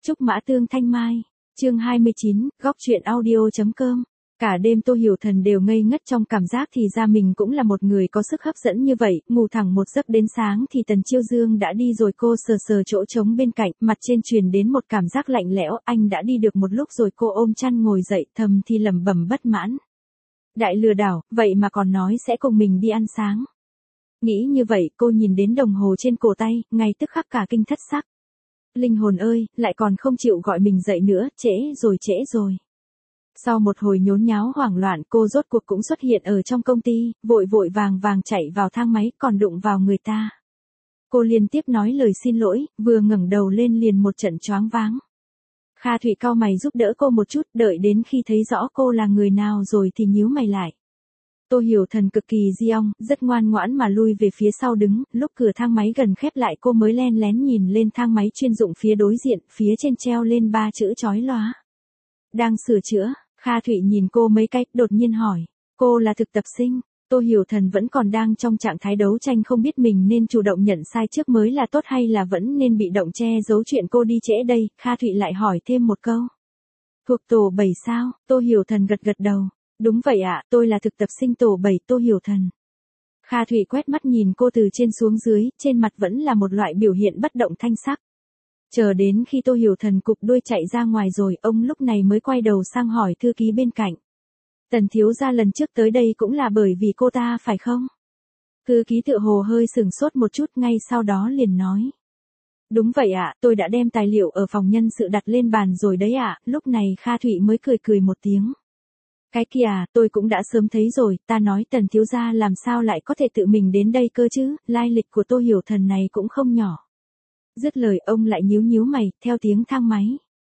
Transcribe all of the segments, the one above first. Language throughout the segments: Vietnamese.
Trúc Mã Tương Thanh Mai, chương 29, góc truyện audio.com. Cả đêm Tô Hiểu Thần đều ngây ngất trong cảm giác thì ra mình cũng là một người có sức hấp dẫn như vậy, ngủ thẳng một giấc đến sáng thì Tần Chiêu Dương đã đi rồi. Cô sờ sờ chỗ trống bên cạnh, mặt trên truyền đến một cảm giác lạnh lẽo, anh đã đi được một lúc rồi. Cô ôm chăn ngồi dậy, thầm thì lẩm bẩm bất mãn. Đại lừa đảo, vậy mà còn nói sẽ cùng mình đi ăn sáng. Nghĩ như vậy, cô nhìn đến đồng hồ trên cổ tay, ngay tức khắc cả kinh thất sắc. Linh hồn ơi, lại còn không chịu gọi mình dậy nữa, trễ rồi. Sau một hồi nhốn nháo hoảng loạn, cô rốt cuộc cũng xuất hiện ở trong công ty, vội vàng chạy vào thang máy, còn đụng vào người ta. Cô liên tiếp nói lời xin lỗi, vừa ngẩng đầu lên liền một trận choáng váng. Kha Thụy cau mày giúp đỡ cô một chút, đợi đến khi thấy rõ cô là người nào rồi thì nhíu mày lại. Tô Hiểu Thần cực kỳ di ong, rất ngoan ngoãn mà lui về phía sau đứng, lúc cửa thang máy gần khép lại cô mới len lén nhìn lên thang máy chuyên dụng phía đối diện, phía trên treo lên 3 chữ chói lóa. Đang sửa chữa. Kha Thụy nhìn cô mấy cái, đột nhiên hỏi, cô là thực tập sinh? Tô Hiểu Thần vẫn còn đang trong trạng thái đấu tranh, không biết mình nên chủ động nhận sai trước mới là tốt hay là vẫn nên bị động che giấu chuyện cô đi trễ đây. Kha Thụy lại hỏi thêm một câu. Thuộc tổ 7 sao? Tô Hiểu Thần gật đầu. Đúng vậy ạ, tôi là thực tập sinh tổ 7, Tô Hiểu Thần. Kha Thụy quét mắt nhìn cô từ trên xuống dưới, trên mặt vẫn là một loại biểu hiện bất động thanh sắc. Chờ đến khi Tô Hiểu Thần cụp đuôi chạy ra ngoài rồi, ông lúc này mới quay đầu sang hỏi thư ký bên cạnh. Tần thiếu gia lần trước tới đây cũng là bởi vì cô ta phải không? Thư ký tựa hồ hơi sửng sốt một chút, ngay sau đó liền nói. Đúng vậy ạ, tôi đã đem tài liệu ở phòng nhân sự đặt lên bàn rồi đấy ạ. Lúc này Kha Thụy mới cười một tiếng. Cái kìa, tôi cũng đã sớm thấy rồi, ta nói Tần thiếu gia làm sao lại có thể tự mình đến đây cơ chứ, lai lịch của Tô Hiểu Thần này cũng không nhỏ. Dứt lời ông lại nhíu mày, theo tiếng thang máy.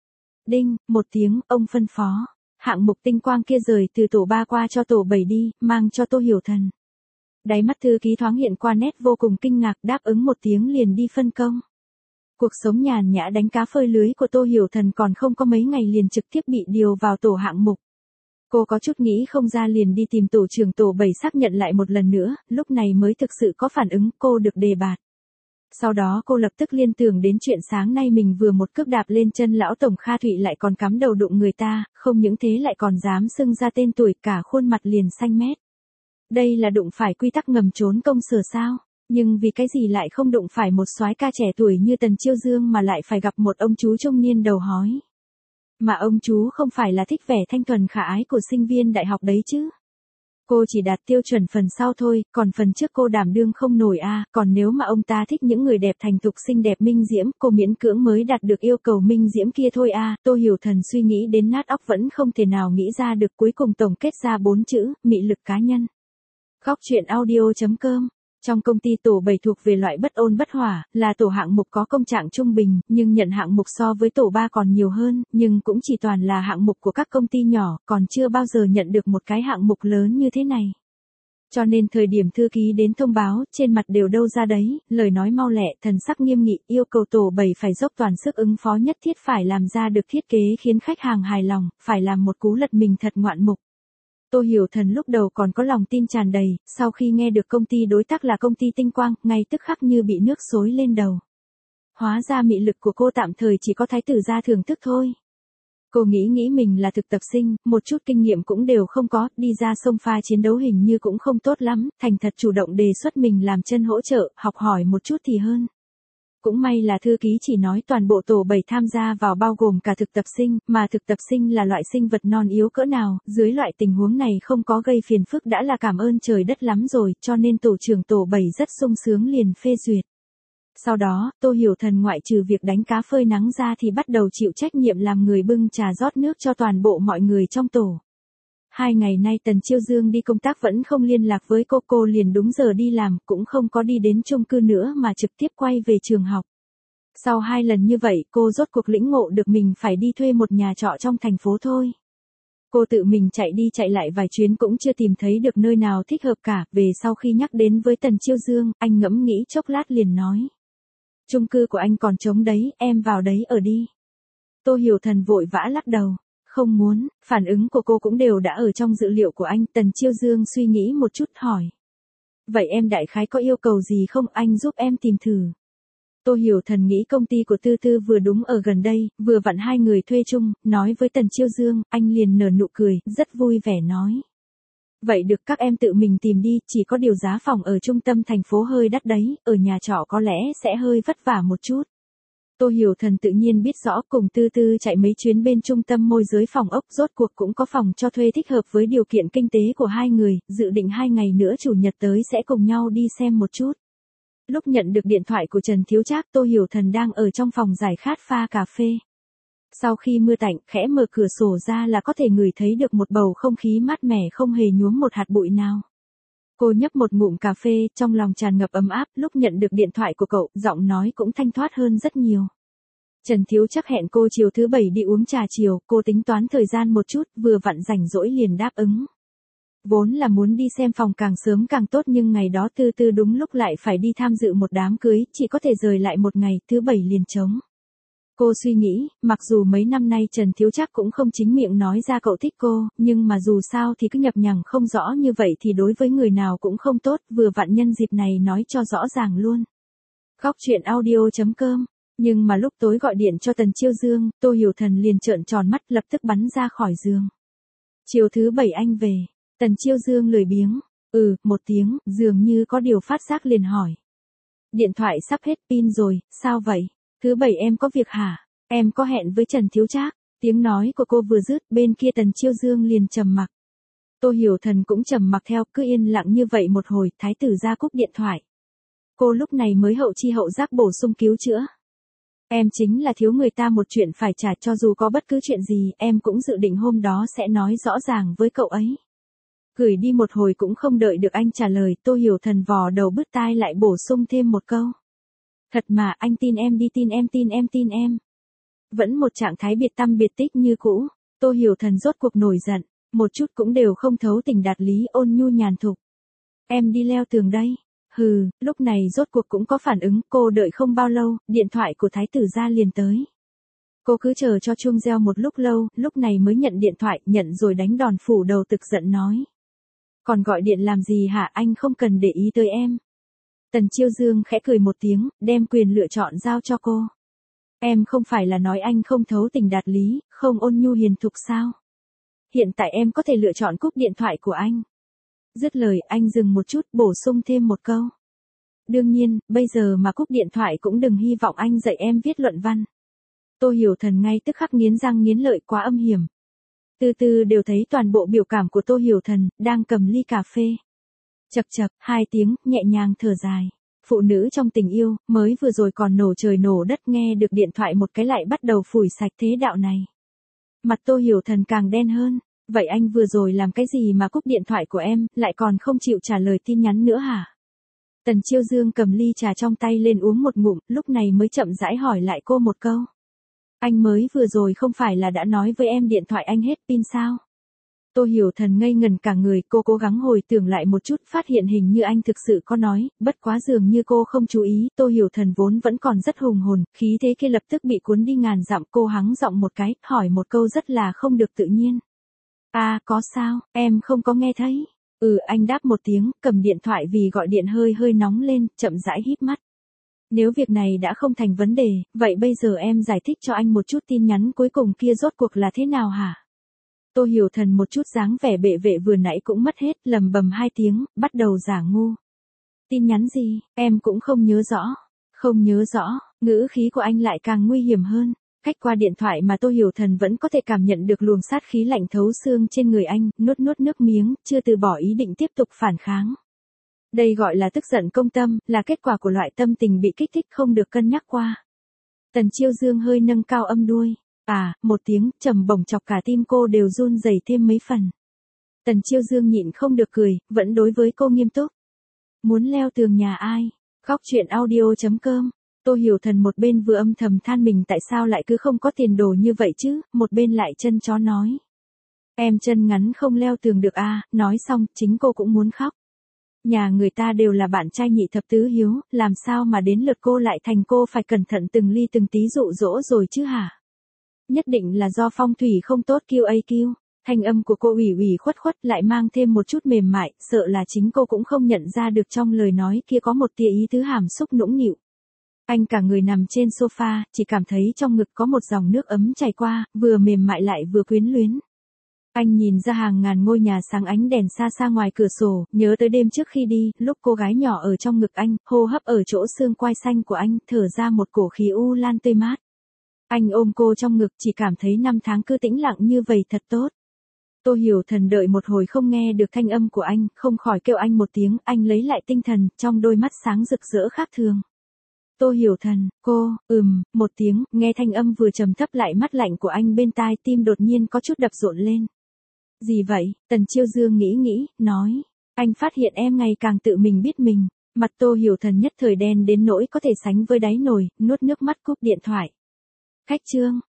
Đinh, một tiếng, ông phân phó. Hạng mục tinh quang kia rời từ tổ 3 qua cho tổ 7 đi, mang cho Tô Hiểu Thần. Đáy mắt thư ký thoáng hiện qua nét vô cùng kinh ngạc, đáp ứng một tiếng liền đi phân công. Cuộc sống nhàn nhã đánh cá phơi lưới của Tô Hiểu Thần còn không có mấy ngày liền trực tiếp bị điều vào tổ hạng mục. Cô có chút nghĩ không ra liền đi tìm tổ trưởng tổ 7 xác nhận lại một lần nữa, lúc này mới thực sự có phản ứng, cô được đề bạt. Sau đó cô lập tức liên tưởng đến chuyện sáng nay mình vừa một cước đạp lên chân lão tổng. Kha Thụy lại còn cắm đầu đụng người ta, không những thế lại còn dám xưng ra tên tuổi, cả khuôn mặt liền xanh mét. Đây là đụng phải quy tắc ngầm trốn công sở sao? Nhưng vì cái gì lại không đụng phải một soái ca trẻ tuổi như Tần Chiêu Dương mà lại phải gặp một ông chú trung niên đầu hói? Mà ông chú không phải là thích vẻ thanh thuần khả ái của sinh viên đại học đấy chứ? Cô chỉ đạt tiêu chuẩn phần sau thôi, còn phần trước cô đảm đương không nổi a. Còn nếu mà ông ta thích những người đẹp thành thục xinh đẹp minh diễm, cô miễn cưỡng mới đạt được yêu cầu minh diễm kia thôi a. Tô Hiểu Thần suy nghĩ đến nát óc vẫn không thể nào nghĩ ra được, cuối cùng tổng kết ra 4 chữ, mị lực cá nhân. Góc truyện audio.com. Trong công ty tổ 7 thuộc về loại bất ôn bất hỏa, là tổ hạng mục có công trạng trung bình, nhưng nhận hạng mục so với tổ 3 còn nhiều hơn, nhưng cũng chỉ toàn là hạng mục của các công ty nhỏ, còn chưa bao giờ nhận được một cái hạng mục lớn như thế này. Cho nên thời điểm thư ký đến thông báo, trên mặt đều đâu ra đấy, lời nói mau lẹ, thần sắc nghiêm nghị, yêu cầu tổ 7 phải dốc toàn sức ứng phó, nhất thiết phải làm ra được thiết kế khiến khách hàng hài lòng, phải làm một cú lật mình thật ngoạn mục. Tô Hiểu Thần lúc đầu còn có lòng tin tràn đầy, sau khi nghe được công ty đối tác là công ty Tinh Quang, ngay tức khắc như bị nước xối lên đầu. Hóa ra mị lực của cô tạm thời chỉ có thái tử gia thưởng thức thôi. Cô nghĩ mình là thực tập sinh, một chút kinh nghiệm cũng đều không có, đi ra sông pha chiến đấu hình như cũng không tốt lắm, thành thật chủ động đề xuất mình làm chân hỗ trợ, học hỏi một chút thì hơn. Cũng may là thư ký chỉ nói toàn bộ tổ 7 tham gia vào bao gồm cả thực tập sinh, mà thực tập sinh là loại sinh vật non yếu cỡ nào, dưới loại tình huống này không có gây phiền phức đã là cảm ơn trời đất lắm rồi, cho nên tổ trưởng tổ 7 rất sung sướng liền phê duyệt. Sau đó, Tô Hiểu Thần ngoại trừ việc đánh cá phơi nắng ra thì bắt đầu chịu trách nhiệm làm người bưng trà rót nước cho toàn bộ mọi người trong tổ. 2 ngày nay Tần Chiêu Dương đi công tác vẫn không liên lạc với cô liền đúng giờ đi làm, cũng không có đi đến chung cư nữa mà trực tiếp quay về trường học. Sau 2 lần như vậy, cô rốt cuộc lĩnh ngộ được mình phải đi thuê một nhà trọ trong thành phố thôi. Cô tự mình chạy đi chạy lại vài chuyến cũng chưa tìm thấy được nơi nào thích hợp cả, về sau khi nhắc đến với Tần Chiêu Dương, anh ngẫm nghĩ chốc lát liền nói. Chung cư của anh còn trống đấy, em vào đấy ở đi. Tô Hiểu Thần vội vã lắc đầu. Không muốn, phản ứng của cô cũng đều đã ở trong dữ liệu của anh. Tần Chiêu Dương suy nghĩ một chút hỏi. Vậy em đại khái có yêu cầu gì không, anh giúp em tìm thử. Tô Hiểu Thần nghĩ công ty của Tư Tư vừa đúng ở gần đây, vừa vặn hai người thuê chung, nói với Tần Chiêu Dương, anh liền nở nụ cười, rất vui vẻ nói. Vậy được các em tự mình tìm đi, chỉ có điều giá phòng ở trung tâm thành phố hơi đắt đấy, ở nhà trọ có lẽ sẽ hơi vất vả một chút. Tô Hiểu Thần tự nhiên biết rõ, cùng Tư Tư chạy mấy chuyến bên trung tâm môi giới phòng ốc, rốt cuộc cũng có phòng cho thuê thích hợp với điều kiện kinh tế của hai người, dự định 2 ngày nữa chủ nhật tới sẽ cùng nhau đi xem một chút. Lúc nhận được điện thoại của Trần Thiếu Trác, Tô Hiểu Thần đang ở trong phòng giải khát pha cà phê. Sau khi mưa tạnh, khẽ mở cửa sổ ra là có thể ngửi thấy được một bầu không khí mát mẻ không hề nhuốm một hạt bụi nào. Cô nhấp một ngụm cà phê, trong lòng tràn ngập ấm áp, lúc nhận được điện thoại của cậu, giọng nói cũng thanh thoát hơn rất nhiều. Trần Thiếu Trác hẹn cô chiều thứ 7 đi uống trà chiều, cô tính toán thời gian một chút, vừa vặn rảnh rỗi liền đáp ứng. Vốn là muốn đi xem phòng càng sớm càng tốt nhưng ngày đó Tư Tư đúng lúc lại phải đi tham dự một đám cưới, chỉ có thể rời lại một ngày, thứ 7 liền trống. Cô suy nghĩ, mặc dù mấy năm nay Trần Thiếu Trác cũng không chính miệng nói ra cậu thích cô, nhưng mà dù sao thì cứ nhập nhằng không rõ như vậy thì đối với người nào cũng không tốt, vừa vặn nhân dịp này nói cho rõ ràng luôn. Góc truyện audio.com. Nhưng mà lúc tối gọi điện cho Tần Chiêu Dương, Tô Hiểu Thần liền trợn tròn mắt lập tức bắn ra khỏi giường. Chiều thứ 7 anh về. Tần Chiêu Dương lười biếng. Một tiếng, dường như có điều phát giác liền hỏi. Điện thoại sắp hết pin rồi, sao vậy? Thứ 7 em có việc hả? Em có hẹn với Trần Thiếu Trác. Tiếng nói của cô vừa dứt, bên kia Tần Chiêu Dương liền trầm mặc. Tô Hiểu Thần cũng trầm mặc theo, cứ yên lặng như vậy một hồi, thái tử ra cúp điện thoại. Cô lúc này mới hậu chi hậu giác bổ sung cứu chữa. Em chính là thiếu người ta một chuyện phải trả, cho dù có bất cứ chuyện gì, em cũng dự định hôm đó sẽ nói rõ ràng với cậu ấy. Gửi đi một hồi cũng không đợi được anh trả lời, Tô Hiểu Thần vò đầu bứt tai lại bổ sung thêm một câu. Thật mà, anh tin em đi, tin em. Vẫn một trạng thái biệt tăm biệt tích như cũ, Tô Hiểu Thần rốt cuộc nổi giận, một chút cũng đều không thấu tình đạt lý, ôn nhu nhàn thục. Em đi leo tường đây. Lúc này rốt cuộc cũng có phản ứng, cô đợi không bao lâu, điện thoại của thái tử gia liền tới. Cô cứ chờ cho chuông reo một lúc lâu, lúc này mới nhận điện thoại, nhận rồi đánh đòn phủ đầu tức giận nói. Còn gọi điện làm gì hả, anh không cần để ý tới em. Tần Chiêu Dương khẽ cười một tiếng, đem quyền lựa chọn giao cho cô. Em không phải là nói anh không thấu tình đạt lý, không ôn nhu hiền thục sao? Hiện tại em có thể lựa chọn cúp điện thoại của anh. Dứt lời, anh dừng một chút, bổ sung thêm một câu. Đương nhiên, bây giờ mà cúp điện thoại cũng đừng hy vọng anh dạy em viết luận văn. Tô Hiểu Thần ngay tức khắc nghiến răng nghiến lợi, quá âm hiểm. Từ từ đều thấy toàn bộ biểu cảm của Tô Hiểu Thần, đang cầm ly cà phê. Chậc chậc, 2 tiếng, nhẹ nhàng thở dài. Phụ nữ trong tình yêu, mới vừa rồi còn nổ trời nổ đất, nghe được điện thoại một cái lại bắt đầu phủi sạch thế đạo này. Mặt Tô Hiểu Thần càng đen hơn. Vậy anh vừa rồi làm cái gì mà cúp điện thoại của em, lại còn không chịu trả lời tin nhắn nữa hả? Tần Chiêu Dương cầm ly trà trong tay lên uống một ngụm, lúc này mới chậm rãi hỏi lại cô một câu. Anh mới vừa rồi không phải là đã nói với em điện thoại anh hết pin sao? Tô Hiểu Thần ngây ngần cả người, cô cố gắng hồi tưởng lại một chút, phát hiện hình như anh thực sự có nói, bất quá dường như cô không chú ý, Tô Hiểu Thần vốn vẫn còn rất hùng hồn, khí thế kia lập tức bị cuốn đi ngàn dặm, cô hắng giọng một cái, hỏi một câu rất là không được tự nhiên. Có sao, em không có nghe thấy. Anh đáp một tiếng, cầm điện thoại vì gọi điện hơi nóng lên, chậm rãi híp mắt. Nếu việc này đã không thành vấn đề, vậy bây giờ em giải thích cho anh một chút tin nhắn cuối cùng kia rốt cuộc là thế nào hả? Tô Hiểu Thần một chút dáng vẻ bệ vệ vừa nãy cũng mất hết, lầm bầm 2 tiếng, bắt đầu giả ngu. Tin nhắn gì, em cũng không nhớ rõ. Không nhớ rõ, ngữ khí của anh lại càng nguy hiểm hơn. Cách qua điện thoại mà Tô Hiểu Thần vẫn có thể cảm nhận được luồng sát khí lạnh thấu xương trên người anh, nuốt nước miếng, chưa từ bỏ ý định tiếp tục phản kháng. Đây gọi là tức giận công tâm, là kết quả của loại tâm tình bị kích thích không được cân nhắc qua. Tần Chiêu Dương hơi nâng cao âm đuôi. Một tiếng, trầm bổng chọc cả tim cô đều run rẩy thêm mấy phần. Tần Chiêu Dương nhịn không được cười, vẫn đối với cô nghiêm túc. Muốn leo tường nhà ai? Góc truyện audio.com. Tô Hiểu Thần một bên vừa âm thầm than mình tại sao lại cứ không có tiền đồ như vậy chứ, một bên lại chân chó nói. Em chân ngắn không leo tường được nói xong, chính cô cũng muốn khóc. Nhà người ta đều là bạn trai nhị thập tứ hiếu, làm sao mà đến lượt cô lại thành cô phải cẩn thận từng ly từng tí dụ dỗ rồi chứ hả? Nhất định là do phong thủy không tốt QAQ. Thanh âm của cô ủy khuất lại mang thêm một chút mềm mại, sợ là chính cô cũng không nhận ra được trong lời nói kia có một tia ý tứ hàm xúc nũng nịu. Anh cả người nằm trên sofa, chỉ cảm thấy trong ngực có một dòng nước ấm chảy qua, vừa mềm mại lại vừa quyến luyến. Anh nhìn ra hàng ngàn ngôi nhà sáng ánh đèn xa xa ngoài cửa sổ, nhớ tới đêm trước khi đi, lúc cô gái nhỏ ở trong ngực anh, hô hấp ở chỗ xương quai xanh của anh, thở ra một cổ khí u lan tươi mát. Anh ôm cô trong ngực, chỉ cảm thấy năm tháng cứ tĩnh lặng như vậy thật tốt. Tô Hiểu Thần đợi một hồi không nghe được thanh âm của anh, không khỏi kêu anh một tiếng, anh lấy lại tinh thần, trong đôi mắt sáng rực rỡ khác thường. Tô Hiểu Thần, cô, một tiếng, nghe thanh âm vừa trầm thấp lại mắt lạnh của anh bên tai, tim đột nhiên có chút đập rộn lên. Gì vậy? Tần Chiêu Dương nghĩ, nói. Anh phát hiện em ngày càng tự mình biết mình. Mặt Tô Hiểu Thần nhất thời đen đến nỗi có thể sánh với đáy nồi, nuốt nước mắt cúp điện thoại. Khách Trương,